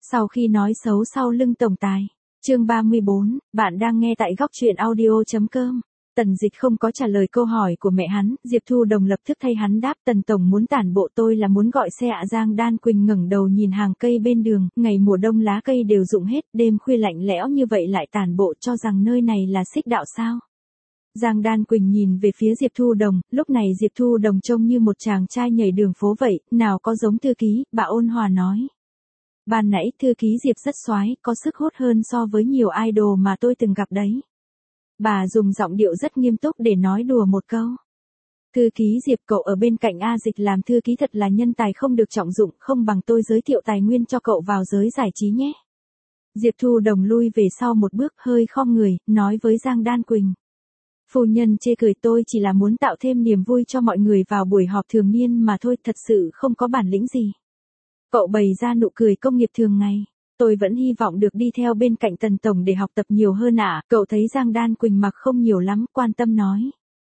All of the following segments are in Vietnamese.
Sau khi nói xấu sau lưng tổng tài. Chương 34, bạn đang nghe tại góc truyện audio.com. Tần Dịch không có trả lời câu hỏi của mẹ hắn, Diệp Thu Đồng lập tức thay hắn đáp, Tần tổng muốn tản bộ, tôi là muốn gọi xe ạ. Giang Đan Quỳnh ngẩng đầu nhìn hàng cây bên đường, ngày mùa đông lá cây đều rụng hết, đêm khuya lạnh lẽo như vậy lại tản bộ, cho rằng nơi này là xích đạo sao? Giang Đan Quỳnh nhìn về phía Diệp Thu Đồng, lúc này Diệp Thu Đồng trông như một chàng trai nhảy đường phố vậy, nào có giống thư ký, bà ôn hòa nói. Ban nãy thư ký Diệp rất soái, có sức hút hơn so với nhiều idol mà tôi từng gặp đấy. Bà dùng giọng điệu rất nghiêm túc để nói đùa một câu. Thư ký Diệp, cậu ở bên cạnh A Dịch làm thư ký thật là nhân tài không được trọng dụng, không bằng tôi giới thiệu tài nguyên cho cậu vào giới giải trí nhé. Diệp Thu Đồng lui về sau một bước, hơi khom người, nói với Giang Đan Quỳnh. Phu nhân chê cười, tôi chỉ là muốn tạo thêm niềm vui cho mọi người vào buổi họp thường niên mà thôi, thật sự không có bản lĩnh gì. Cậu bày ra nụ cười công nghiệp thường ngày. Tôi vẫn hy vọng được đi theo bên cạnh Tần tổng để học tập nhiều hơn ạ. Cậu thấy Giang Đan Quỳnh mặc không nhiều lắm, quan tâm nói.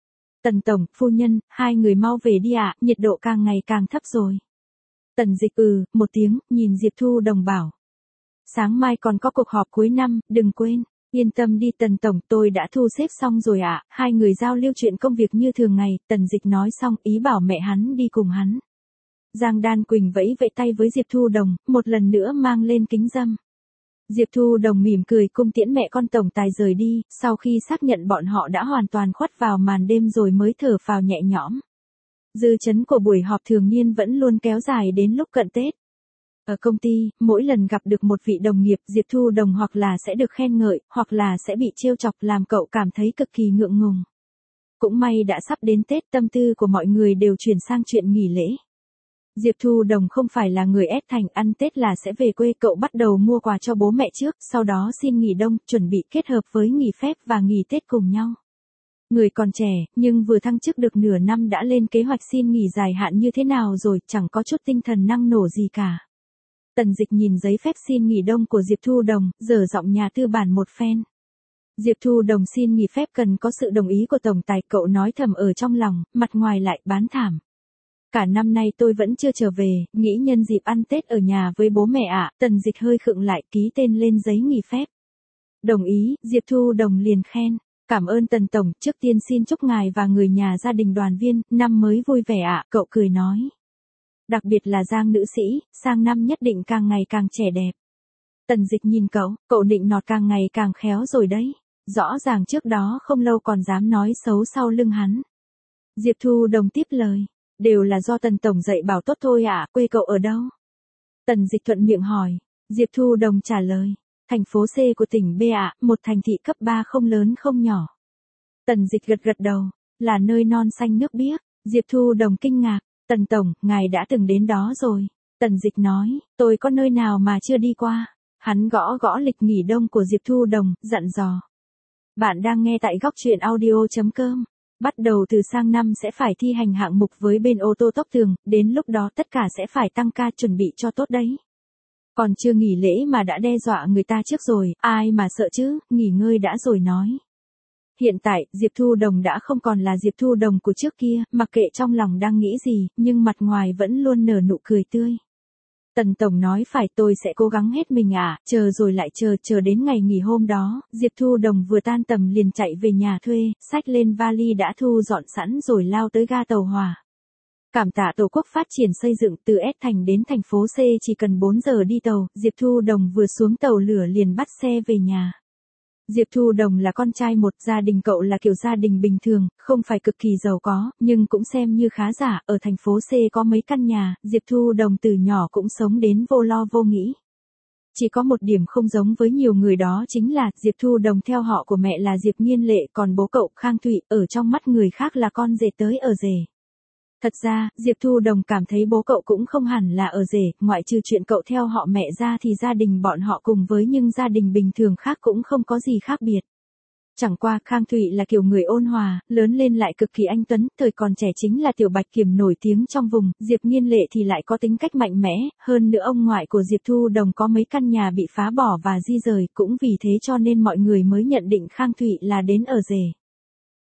Tần tổng, phu nhân, hai người mau về đi ạ, nhiệt độ càng ngày càng thấp rồi. Tần Dịch một tiếng, nhìn Diệp Thu Đồng bảo. Sáng mai còn có cuộc họp cuối năm, đừng quên. Yên tâm đi Tần tổng, tôi đã thu xếp xong rồi ạ. Hai người giao lưu chuyện công việc như thường ngày. Tần Dịch nói xong, ý bảo mẹ hắn đi cùng hắn. Giang Đan Quỳnh vẫy vẫy tay với Diệp Thu Đồng, một lần nữa mang lên kính râm. Diệp Thu Đồng mỉm cười cung tiễn mẹ con tổng tài rời đi, sau khi xác nhận bọn họ đã hoàn toàn khuất vào màn đêm rồi mới thở phào nhẹ nhõm. Dư chấn của buổi họp thường niên vẫn luôn kéo dài đến lúc cận Tết. Ở công ty, mỗi lần gặp được một vị đồng nghiệp, Diệp Thu Đồng hoặc là sẽ được khen ngợi, hoặc là sẽ bị trêu chọc, làm cậu cảm thấy cực kỳ ngượng ngùng. Cũng may đã sắp đến Tết, tâm tư của mọi người đều chuyển sang chuyện nghỉ lễ. Diệp Thu Đồng không phải là người ép thành, ăn Tết là sẽ về quê, cậu bắt đầu mua quà cho bố mẹ trước, sau đó xin nghỉ đông, chuẩn bị kết hợp với nghỉ phép và nghỉ Tết cùng nhau. Người còn trẻ, nhưng vừa thăng chức được nửa năm đã lên kế hoạch xin nghỉ dài hạn như thế nào rồi, chẳng có chút tinh thần năng nổ gì cả. Tần Dịch nhìn giấy phép xin nghỉ đông của Diệp Thu Đồng, dở giọng nhà tư bản một phen. Diệp Thu Đồng xin nghỉ phép cần có sự đồng ý của tổng tài, cậu nói thầm ở trong lòng, mặt ngoài lại bán thảm. Cả năm nay tôi vẫn chưa trở về, nghĩ nhân dịp ăn Tết ở nhà với bố mẹ ạ. Tần Dịch hơi khựng lại, ký tên lên giấy nghỉ phép. Đồng ý, Diệp Thu Đồng liền khen. Cảm ơn Tần tổng, trước tiên xin chúc ngài và người nhà gia đình đoàn viên, năm mới vui vẻ ạ, cậu cười nói. Đặc biệt là Giang nữ sĩ, sang năm nhất định càng ngày càng trẻ đẹp. Tần Dịch nhìn cậu nịnh nọt càng ngày càng khéo rồi đấy. Rõ ràng trước đó không lâu còn dám nói xấu sau lưng hắn. Diệp Thu Đồng tiếp lời. Đều là do Tần tổng dạy bảo tốt thôi ạ, quê cậu ở đâu? Tần Dịch thuận miệng hỏi. Diệp Thu Đồng trả lời. Thành phố C của tỉnh B ạ, một thành thị cấp 3 không lớn không nhỏ. Tần Dịch gật đầu. Là nơi non xanh nước biếc. Diệp Thu Đồng kinh ngạc. Tần tổng, ngài đã từng đến đó rồi. Tần Dịch nói, tôi có nơi nào mà chưa đi qua. Hắn gõ lịch nghỉ đông của Diệp Thu Đồng, dặn dò. Bạn đang nghe tại góc truyện audio.com. Bắt đầu từ sang năm sẽ phải thi hành hạng mục với bên ô tô Tốc Tường, đến lúc đó tất cả sẽ phải tăng ca chuẩn bị cho tốt đấy. Còn chưa nghỉ lễ mà đã đe dọa người ta trước rồi, ai mà sợ chứ, nghỉ ngơi đã rồi nói. Hiện tại, Diệp Thu Đồng đã không còn là Diệp Thu Đồng của trước kia, mặc kệ trong lòng đang nghĩ gì, nhưng mặt ngoài vẫn luôn nở nụ cười tươi. Tần tổng nói phải, tôi sẽ cố gắng hết mình ạ, chờ rồi lại chờ đến ngày nghỉ hôm đó, Diệp Thu Đồng vừa tan tầm liền chạy về nhà thuê, xách lên vali đã thu dọn sẵn rồi lao tới ga tàu hỏa. Cảm tạ Tổ quốc phát triển xây dựng, từ S thành đến thành phố C chỉ cần 4 giờ đi tàu, Diệp Thu Đồng vừa xuống tàu lửa liền bắt xe về nhà. Diệp Thu Đồng là con trai một, gia đình cậu là kiểu gia đình bình thường, không phải cực kỳ giàu có, nhưng cũng xem như khá giả, ở thành phố C có mấy căn nhà, Diệp Thu Đồng từ nhỏ cũng sống đến vô lo vô nghĩ. Chỉ có một điểm không giống với nhiều người đó chính là, Diệp Thu Đồng theo họ của mẹ là Diệp Nghiên Lệ, còn bố cậu, Khang Thụy, ở trong mắt người khác là con rể tới ở rể. Thật ra, Diệp Thu Đồng cảm thấy bố cậu cũng không hẳn là ở rể, ngoại trừ chuyện cậu theo họ mẹ ra thì gia đình bọn họ cùng với những gia đình bình thường khác cũng không có gì khác biệt. Chẳng qua Khang Thụy là kiểu người ôn hòa, lớn lên lại cực kỳ anh tuấn, thời còn trẻ chính là tiểu bạch kiểm nổi tiếng trong vùng, Diệp Nghiên Lệ thì lại có tính cách mạnh mẽ, hơn nữa ông ngoại của Diệp Thu Đồng có mấy căn nhà bị phá bỏ và di rời, cũng vì thế cho nên mọi người mới nhận định Khang Thụy là đến ở rể.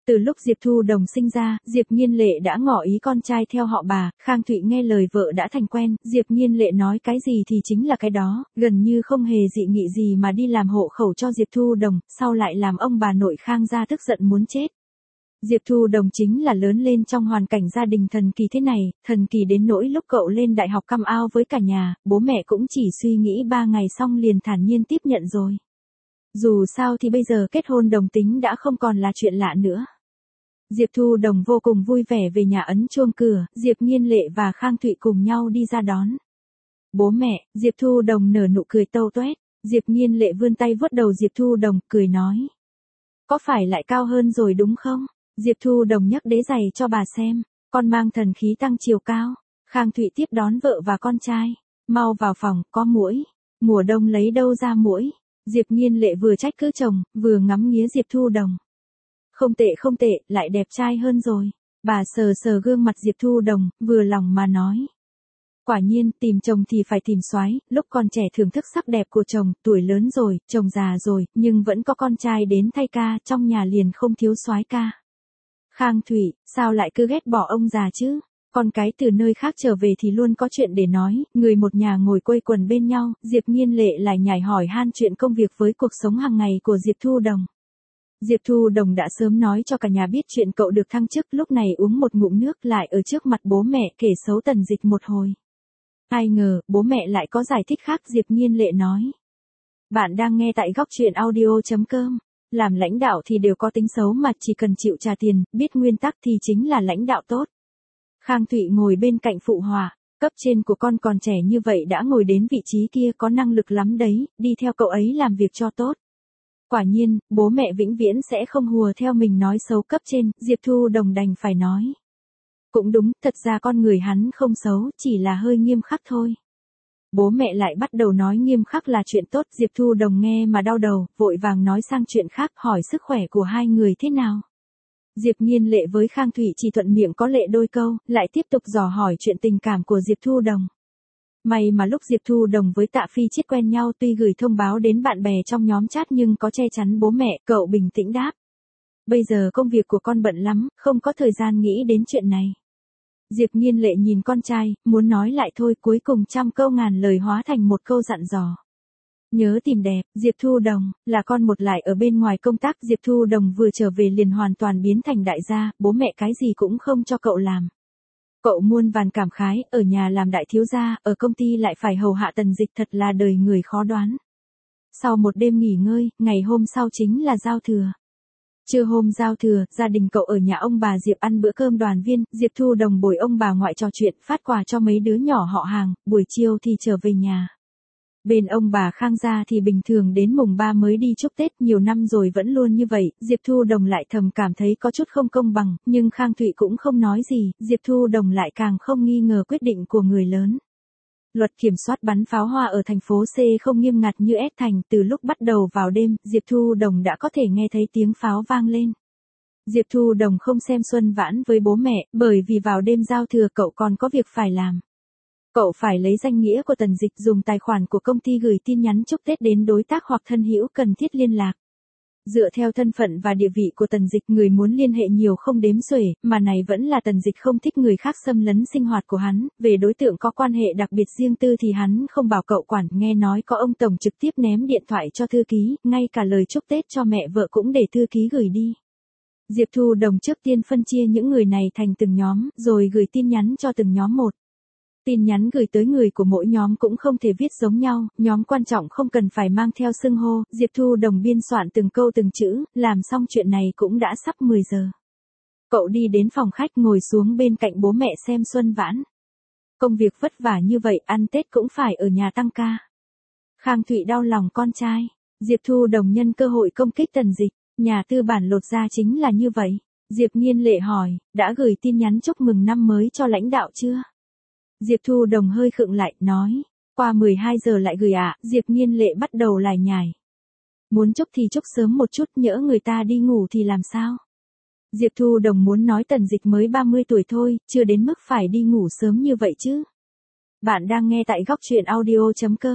Từ lúc Diệp Thu Đồng sinh ra, Diệp Nghiên Lệ đã ngỏ ý con trai theo họ bà, Khang Thụy nghe lời vợ đã thành quen, Diệp Nghiên Lệ nói cái gì thì chính là cái đó, gần như không hề dị nghị gì mà đi làm hộ khẩu cho Diệp Thu Đồng, sau lại làm ông bà nội Khang gia tức giận muốn chết. Diệp Thu Đồng chính là lớn lên trong hoàn cảnh gia đình thần kỳ thế này, thần kỳ đến nỗi lúc cậu lên đại học căm ao với cả nhà, bố mẹ cũng chỉ suy nghĩ 3 ngày xong liền thản nhiên tiếp nhận rồi. Dù sao thì bây giờ kết hôn đồng tính đã không còn là chuyện lạ nữa. Diệp Thu Đồng vô cùng vui vẻ về nhà ấn chuông cửa, Diệp Nghiên Lệ và Khang Thụy cùng nhau đi ra đón. Bố mẹ, Diệp Thu Đồng nở nụ cười tâu toét, Diệp Nghiên Lệ vươn tay vuốt đầu Diệp Thu Đồng, cười nói. Có phải lại cao hơn rồi đúng không? Diệp Thu Đồng nhấc đế giày cho bà xem, con mang thần khí tăng chiều cao. Khang Thụy tiếp đón vợ và con trai, mau vào phòng, có muỗi. Mùa đông lấy đâu ra muỗi? Diệp Nghiên Lệ vừa trách cứ chồng, vừa ngắm nghía Diệp Thu Đồng. Không tệ, lại đẹp trai hơn rồi. Bà sờ sờ gương mặt Diệp Thu Đồng, vừa lòng mà nói. Quả nhiên, tìm chồng thì phải tìm soái, lúc còn trẻ thưởng thức sắc đẹp của chồng, tuổi lớn rồi, chồng già rồi, nhưng vẫn có con trai đến thay ca, trong nhà liền không thiếu soái ca. Khang Thụy, sao lại cứ ghét bỏ ông già chứ? Con cái từ nơi khác trở về thì luôn có chuyện để nói, người một nhà ngồi quây quần bên nhau, Diệp Nghiên Lệ lại nhảy hỏi han chuyện công việc với cuộc sống hàng ngày của Diệp Thu Đồng. Diệp Thu Đồng đã sớm nói cho cả nhà biết chuyện cậu được thăng chức, lúc này uống một ngụm nước lại ở trước mặt bố mẹ kể xấu Tần Dịch một hồi. Ai ngờ, bố mẹ lại có giải thích khác. Diệp Nghiên Lệ nói. Bạn đang nghe tại góc truyện audio.com. Làm lãnh đạo thì đều có tính xấu mà chỉ cần chịu trả tiền, biết nguyên tắc thì chính là lãnh đạo tốt. Khang Thụy ngồi bên cạnh phụ họa, cấp trên của con còn trẻ như vậy đã ngồi đến vị trí kia, có năng lực lắm đấy, đi theo cậu ấy làm việc cho tốt. Quả nhiên, bố mẹ vĩnh viễn sẽ không hùa theo mình nói xấu cấp trên, Diệp Thu Đồng đành phải nói. Cũng đúng, thật ra con người hắn không xấu, chỉ là hơi nghiêm khắc thôi. Bố mẹ lại bắt đầu nói nghiêm khắc là chuyện tốt, Diệp Thu Đồng nghe mà đau đầu, vội vàng nói sang chuyện khác, hỏi sức khỏe của hai người thế nào. Diệp Nghiên Lệ với Khang Thụy chỉ thuận miệng có lệ đôi câu, lại tiếp tục dò hỏi chuyện tình cảm của Diệp Thu Đồng. May mà lúc Diệp Thu Đồng với Tạ Phi Chiết quen nhau, tuy gửi thông báo đến bạn bè trong nhóm chat nhưng có che chắn bố mẹ, cậu bình tĩnh đáp. Bây giờ công việc của con bận lắm, không có thời gian nghĩ đến chuyện này. Diệp Nghiên Lệ nhìn con trai, muốn nói lại thôi, cuối cùng trăm câu ngàn lời hóa thành một câu dặn dò. Nhớ tìm đẹp, Diệp Thu Đồng, là con một lại ở bên ngoài công tác, Diệp Thu Đồng vừa trở về liền hoàn toàn biến thành đại gia, bố mẹ cái gì cũng không cho cậu làm. Cậu muôn vàn cảm khái, ở nhà làm đại thiếu gia, ở công ty lại phải hầu hạ Tần Dịch, thật là đời người khó đoán. Sau một đêm nghỉ ngơi, ngày hôm sau chính là giao thừa. Trưa hôm giao thừa, gia đình cậu ở nhà ông bà Diệp ăn bữa cơm đoàn viên, Diệp Thu Đồng bồi ông bà ngoại trò chuyện, phát quà cho mấy đứa nhỏ họ hàng, buổi chiều thì trở về nhà. Bên ông bà Khang gia thì bình thường đến mùng 3 mới đi chúc Tết, nhiều năm rồi vẫn luôn như vậy, Diệp Thu Đồng lại thầm cảm thấy có chút không công bằng, nhưng Khang Thụy cũng không nói gì, Diệp Thu Đồng lại càng không nghi ngờ quyết định của người lớn. Luật kiểm soát bắn pháo hoa ở thành phố C không nghiêm ngặt như S thành, từ lúc bắt đầu vào đêm, Diệp Thu Đồng đã có thể nghe thấy tiếng pháo vang lên. Diệp Thu Đồng không xem xuân vãn với bố mẹ, bởi vì vào đêm giao thừa cậu còn có việc phải làm. Cậu phải lấy danh nghĩa của Tần Dịch, dùng tài khoản của công ty gửi tin nhắn chúc Tết đến đối tác hoặc thân hữu cần thiết liên lạc. Dựa theo thân phận và địa vị của Tần Dịch, người muốn liên hệ nhiều không đếm xuể, mà này vẫn là Tần Dịch không thích người khác xâm lấn sinh hoạt của hắn, về đối tượng có quan hệ đặc biệt riêng tư thì hắn không bảo cậu quản, nghe nói có ông tổng trực tiếp ném điện thoại cho thư ký, ngay cả lời chúc Tết cho mẹ vợ cũng để thư ký gửi đi. Diệp Thu Đồng trước tiên phân chia những người này thành từng nhóm, rồi gửi tin nhắn cho từng nhóm một. Tin nhắn gửi tới người của mỗi nhóm cũng không thể viết giống nhau, nhóm quan trọng không cần phải mang theo xưng hô, Diệp Thu Đồng biên soạn từng câu từng chữ, làm xong chuyện này cũng đã sắp 10 giờ. Cậu đi đến phòng khách ngồi xuống bên cạnh bố mẹ xem xuân vãn. Công việc vất vả như vậy, ăn Tết cũng phải ở nhà tăng ca. Khang Thụy đau lòng con trai, Diệp Thu Đồng nhân cơ hội công kích Tần Dịch, nhà tư bản lột ra chính là như vậy. Diệp Nghiên Lệ hỏi, đã gửi tin nhắn chúc mừng năm mới cho lãnh đạo chưa? Diệp Thu Đồng hơi khựng lại, nói, qua 12 giờ lại gửi ạ. Diệp Nghiên Lệ bắt đầu lải nhải. Muốn chúc thì chúc sớm một chút, nhỡ người ta đi ngủ thì làm sao? Diệp Thu Đồng muốn nói Tần Dịch mới 30 tuổi thôi, chưa đến mức phải đi ngủ sớm như vậy chứ. Bạn đang nghe tại góc truyện audio.com.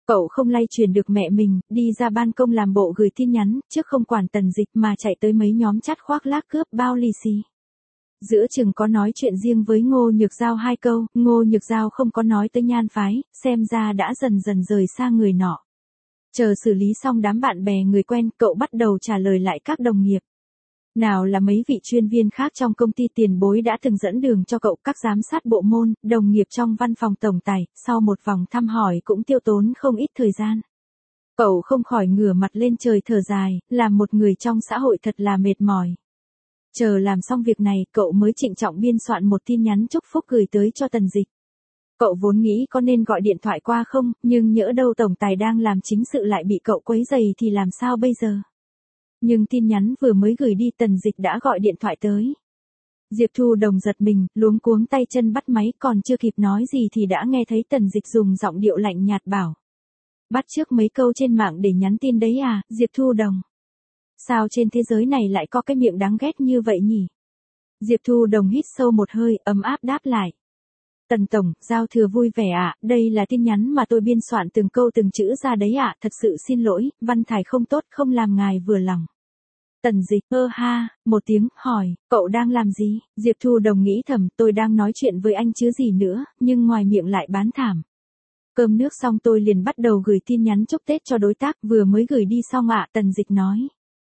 Cậu không lay truyền được mẹ mình, đi ra ban công làm bộ gửi tin nhắn, trước không quản Tần Dịch mà chạy tới mấy nhóm chat khoác lác cướp bao lì xì. Giữa chừng có nói chuyện riêng với Ngô Nhược Giao 2 câu, Ngô Nhược Giao không có nói tới Nhan phái, xem ra đã dần dần rời xa người nọ. Chờ xử lý xong đám bạn bè người quen, cậu bắt đầu trả lời lại các đồng nghiệp. Nào là mấy vị chuyên viên khác trong công ty tiền bối đã từng dẫn đường cho cậu, các giám sát bộ môn, đồng nghiệp trong văn phòng tổng tài, sau một vòng thăm hỏi cũng tiêu tốn không ít thời gian. Cậu không khỏi ngửa mặt lên trời thở dài, làm một người trong xã hội thật là mệt mỏi. Chờ làm xong việc này, cậu mới trịnh trọng biên soạn một tin nhắn chúc phúc gửi tới cho Tần Dịch. Cậu vốn nghĩ có nên gọi điện thoại qua không, nhưng nhỡ đâu tổng tài đang làm chính sự lại bị cậu quấy rầy thì làm sao bây giờ? Nhưng tin nhắn vừa mới gửi đi Tần Dịch đã gọi điện thoại tới. Diệp Thu Đồng giật mình, luống cuống tay chân bắt máy, còn chưa kịp nói gì thì đã nghe thấy Tần Dịch dùng giọng điệu lạnh nhạt bảo. Bắt chước mấy câu trên mạng để nhắn tin đấy à, Diệp Thu Đồng? Sao trên thế giới này lại có cái miệng đáng ghét như vậy nhỉ? Diệp Thu Đồng hít sâu một hơi, ấm áp đáp lại. Tần Tổng, giao thừa vui vẻ ạ, đây là tin nhắn mà tôi biên soạn từng câu từng chữ ra đấy ạ, thật sự xin lỗi, văn thải không tốt, không làm ngài vừa lòng. Tần Dịch, ha, một tiếng, hỏi, cậu đang làm gì? Diệp Thu Đồng nghĩ thầm, tôi đang nói chuyện với anh chứ gì nữa, nhưng ngoài miệng lại bán thảm. Cơm nước xong tôi liền bắt đầu gửi tin nhắn chúc Tết cho đối tác, vừa mới gửi đi xong ạ, Tần Dịch nói.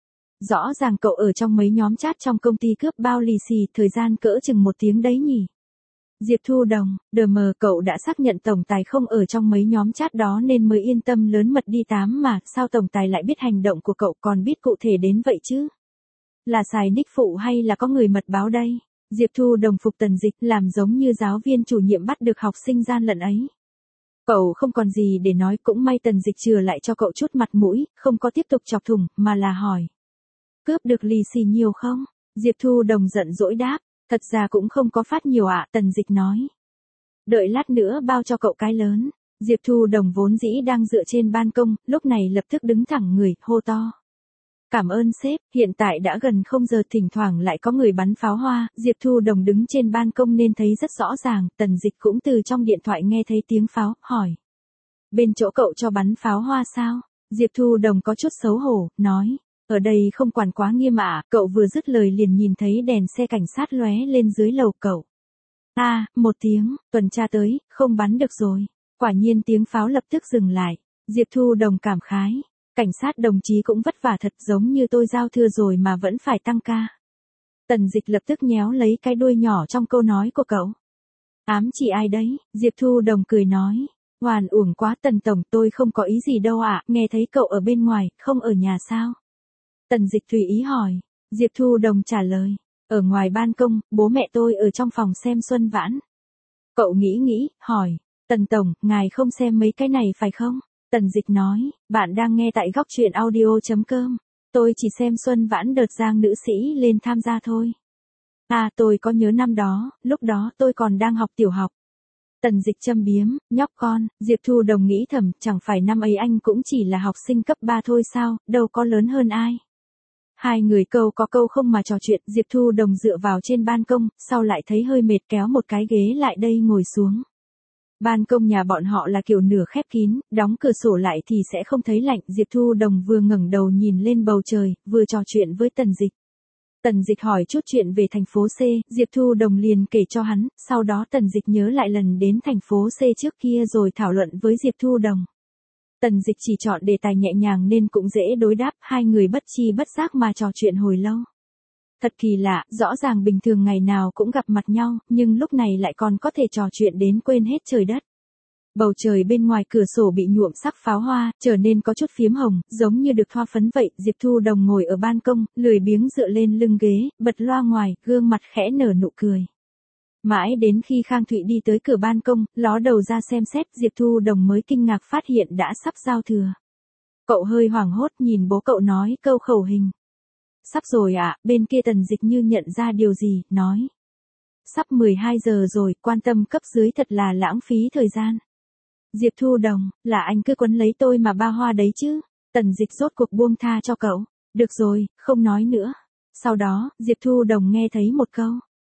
Rõ ràng cậu ở trong mấy nhóm chat trong công ty cướp bao lì xì, thời gian cỡ chừng 1 tiếng đấy nhỉ? Diệp Thu Đồng, đờ mờ, cậu đã xác nhận tổng tài không ở trong mấy nhóm chat đó nên mới yên tâm lớn mật đi tám mà, sao tổng tài lại biết hành động của cậu, còn biết cụ thể đến vậy chứ? Là xài nick phụ hay là có người mật báo đây? Diệp Thu Đồng phục Tần Dịch, làm giống như giáo viên chủ nhiệm bắt được học sinh gian lận ấy. Cậu không còn gì để nói, cũng may Tần Dịch chừa lại cho cậu chút mặt mũi, không có tiếp tục chọc thủng, mà là hỏi. Cướp được lì xì nhiều không? Diệp Thu Đồng giận dỗi đáp. Thật ra cũng không có phát nhiều ạ, Tần Dịch nói. Đợi lát nữa bao cho cậu cái lớn. Diệp Thu Đồng vốn dĩ đang dựa trên ban công, lúc này lập tức đứng thẳng người, hô to. Cảm ơn sếp, hiện tại đã gần 0 giờ, thỉnh thoảng lại có người bắn pháo hoa, Diệp Thu Đồng đứng trên ban công nên thấy rất rõ ràng, Tần Dịch cũng từ trong điện thoại nghe thấy tiếng pháo, hỏi. Bên chỗ cậu cho bắn pháo hoa sao? Diệp Thu Đồng có chút xấu hổ, nói. Ở đây không quản quá nghiêm ạ, cậu vừa dứt lời liền nhìn thấy đèn xe cảnh sát lóe lên dưới lầu cậu. Một tiếng, tuần tra tới, không bắn được rồi. Quả nhiên tiếng pháo lập tức dừng lại. Diệp Thu Đồng cảm khái. Cảnh sát đồng chí cũng vất vả thật, giống như tôi giao thừa rồi mà vẫn phải tăng ca. Tần Dịch lập tức nhéo lấy cái đuôi nhỏ trong câu nói của cậu. Ám chỉ ai đấy? Diệp Thu Đồng cười nói. Hoàn uổng quá Tần Tổng, tôi không có ý gì đâu ạ, nghe thấy cậu ở bên ngoài, không ở nhà sao? Tần Dịch tùy ý hỏi. Diệp Thu Đồng trả lời. Ở ngoài ban công, bố mẹ tôi ở trong phòng xem Xuân Vãn. Cậu nghĩ, hỏi. Tần Tổng, ngài không xem mấy cái này phải không? Tần Dịch nói, bạn đang nghe tại góc truyện audio.com. Tôi chỉ xem Xuân Vãn đợt Giang nữ sĩ lên tham gia thôi. Tôi có nhớ năm đó, lúc đó tôi còn đang học tiểu học. Tần Dịch châm biếm, nhóc con, Diệp Thu Đồng nghĩ thầm, chẳng phải năm ấy anh cũng chỉ là học sinh cấp 3 thôi sao, đâu có lớn hơn ai. Hai người câu có câu không mà trò chuyện, Diệp Thu Đồng dựa vào trên ban công, sau lại thấy hơi mệt kéo một cái ghế lại đây ngồi xuống. Ban công nhà bọn họ là kiểu nửa khép kín, đóng cửa sổ lại thì sẽ không thấy lạnh. Diệp Thu Đồng vừa ngẩng đầu nhìn lên bầu trời, vừa trò chuyện với Tần Dịch. Tần Dịch hỏi chút chuyện về thành phố C, Diệp Thu Đồng liền kể cho hắn, sau đó Tần Dịch nhớ lại lần đến thành phố C trước kia rồi thảo luận với Diệp Thu Đồng. Tần Dịch chỉ chọn đề tài nhẹ nhàng nên cũng dễ đối đáp, hai người bất chi bất giác mà trò chuyện hồi lâu. Thật kỳ lạ, rõ ràng bình thường ngày nào cũng gặp mặt nhau, nhưng lúc này lại còn có thể trò chuyện đến quên hết trời đất. Bầu trời bên ngoài cửa sổ bị nhuộm sắc pháo hoa, trở nên có chút phiếm hồng, giống như được thoa phấn vậy. Diệp Thu Đồng ngồi ở ban công, lười biếng dựa lên lưng ghế, bật loa ngoài, gương mặt khẽ nở nụ cười. Mãi đến khi Khang Thụy đi tới cửa ban công, ló đầu ra xem xét, Diệp Thu Đồng mới kinh ngạc phát hiện đã sắp giao thừa. Cậu hơi hoảng hốt nhìn bố cậu nói câu khẩu hình. Sắp rồi ạ, bên kia Tần Dịch như nhận ra điều gì, nói. Sắp 12 giờ rồi, quan tâm cấp dưới thật là lãng phí thời gian. Diệp Thu Đồng, là anh cứ quấn lấy tôi mà ba hoa đấy chứ. Tần Dịch rốt cuộc buông tha cho cậu. Được rồi, không nói nữa. Sau đó, Diệp Thu Đồng nghe thấy một câu.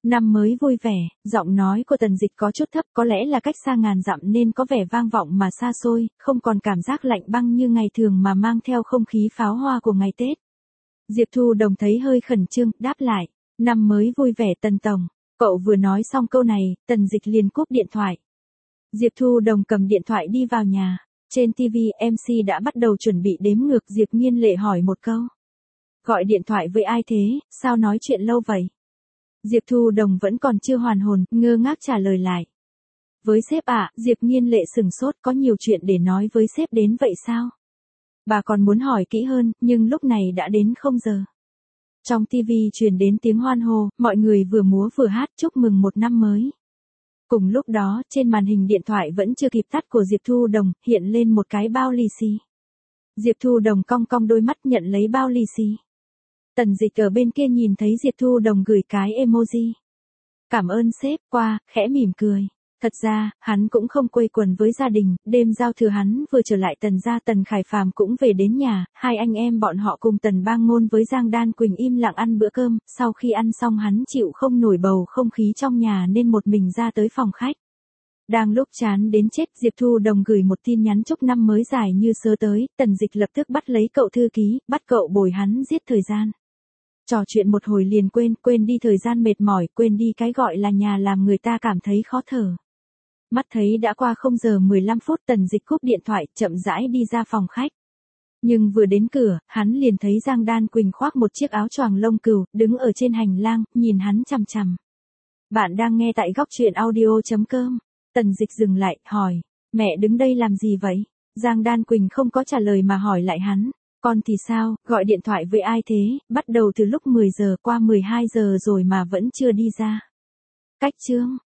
Năm mới vui vẻ, giọng nói của Tần Dịch có chút thấp, có lẽ là cách xa ngàn dặm nên có vẻ vang vọng mà xa xôi, không còn cảm giác lạnh băng như ngày thường mà mang theo không khí pháo hoa của ngày Tết. Diệp Thu Đồng thấy hơi khẩn trương, đáp lại, năm mới vui vẻ Tần Tổng. Cậu vừa nói xong câu này, Tần Dịch liền cúp điện thoại. Diệp Thu Đồng cầm điện thoại đi vào nhà. Trên TV, MC đã bắt đầu chuẩn bị đếm ngược. Diệp Nghiên Lệ hỏi một câu. Gọi điện thoại với ai thế, sao nói chuyện lâu vậy? Diệp Thu Đồng vẫn còn chưa hoàn hồn, ngơ ngác trả lời lại. Với sếp ạ, Diệp Nghiên Lệ sừng sốt, có nhiều chuyện để nói với sếp đến vậy sao? Bà còn muốn hỏi kỹ hơn, nhưng lúc này đã đến 0 giờ. Trong TV truyền đến tiếng hoan hô, mọi người vừa múa vừa hát chúc mừng một năm mới. Cùng lúc đó, trên màn hình điện thoại vẫn chưa kịp tắt của Diệp Thu Đồng, hiện lên một cái bao lì xì. Diệp Thu Đồng cong cong đôi mắt nhận lấy bao lì xì. Tần Dịch ở bên kia nhìn thấy Diệp Thu Đồng gửi cái emoji. Cảm ơn sếp, qua, khẽ mỉm cười. Thật ra, hắn cũng không quây quần với gia đình, đêm giao thừa hắn vừa trở lại Tần gia. Tần Khải Phàm cũng về đến nhà, hai anh em bọn họ cùng Tần Bang Ngôn với Giang Đan Quỳnh im lặng ăn bữa cơm, sau khi ăn xong hắn chịu không nổi bầu không khí trong nhà nên một mình ra tới phòng khách. Đang lúc chán đến chết, Diệp Thu Đồng gửi một tin nhắn chúc năm mới dài như sớ tới, Tần Dịch lập tức bắt lấy cậu thư ký, bắt cậu bồi hắn giết thời gian. Trò chuyện một hồi liền quên đi thời gian mệt mỏi, quên đi cái gọi là nhà làm người ta cảm thấy khó thở. Mắt thấy đã qua 0 giờ 15 phút, Tần Dịch cúp điện thoại, chậm rãi đi ra phòng khách. Nhưng vừa đến cửa, hắn liền thấy Giang Đan Quỳnh khoác một chiếc áo choàng lông cừu, đứng ở trên hành lang, nhìn hắn chằm chằm. Bạn đang nghe tại góc truyện audio.com. Tần Dịch dừng lại, hỏi, mẹ đứng đây làm gì vậy? Giang Đan Quỳnh không có trả lời mà hỏi lại hắn. Con thì sao, gọi điện thoại với ai thế, bắt đầu từ lúc 10 giờ qua 12 giờ rồi mà vẫn chưa đi ra. Cách chương.